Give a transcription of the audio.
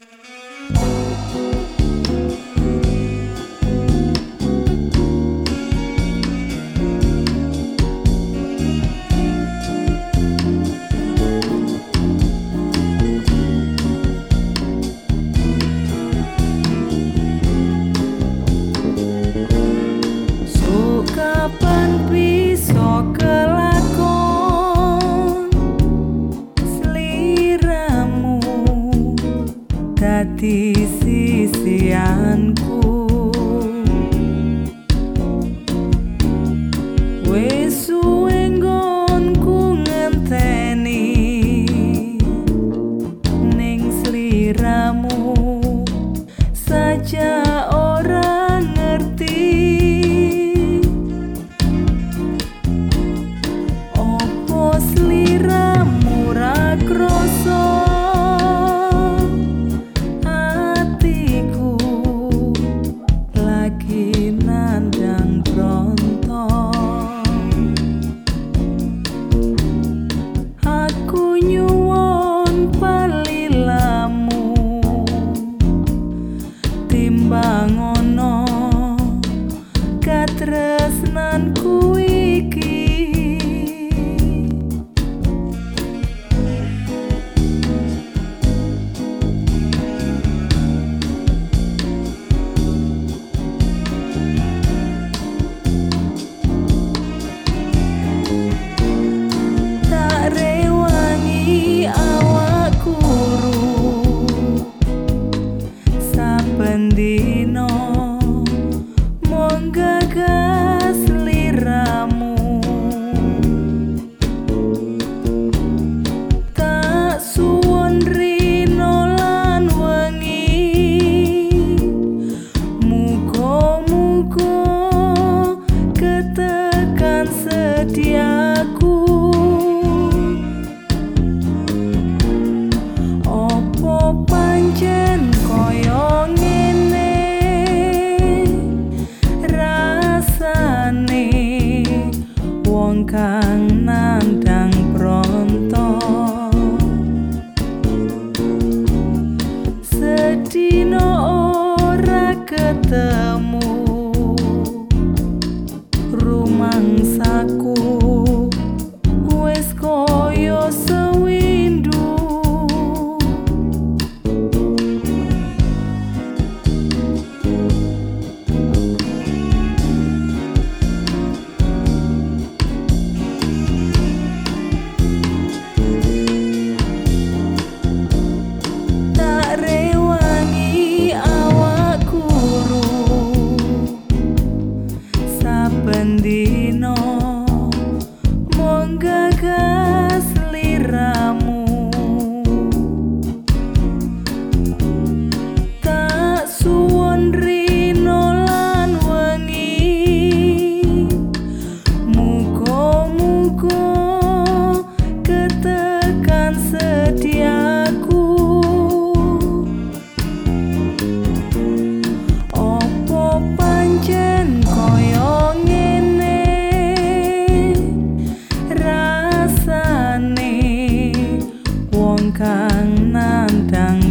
Kapan bisa kelakon sliramu dadi sisianku, wis suwe nggonku ngenteni ning sliramu saja ora ngerti. Sliramu ra krasa atiku lagi nandang brontok. Aku nyuwun palilamu timbang ono katresnanku iki. Bendino menggagas liramu, tak suwon rino lan wengi, muga-muga ketekan sediaku. Opo pancen koyo wong kang nandang brontok, sedina ora ketemu rumangsaku wis koyo sewindu. Bendino menggagas liramu, tak suwon rino lan wengi, muga-muga ketekan sediaku. Opo pancen koyo wong kang nandang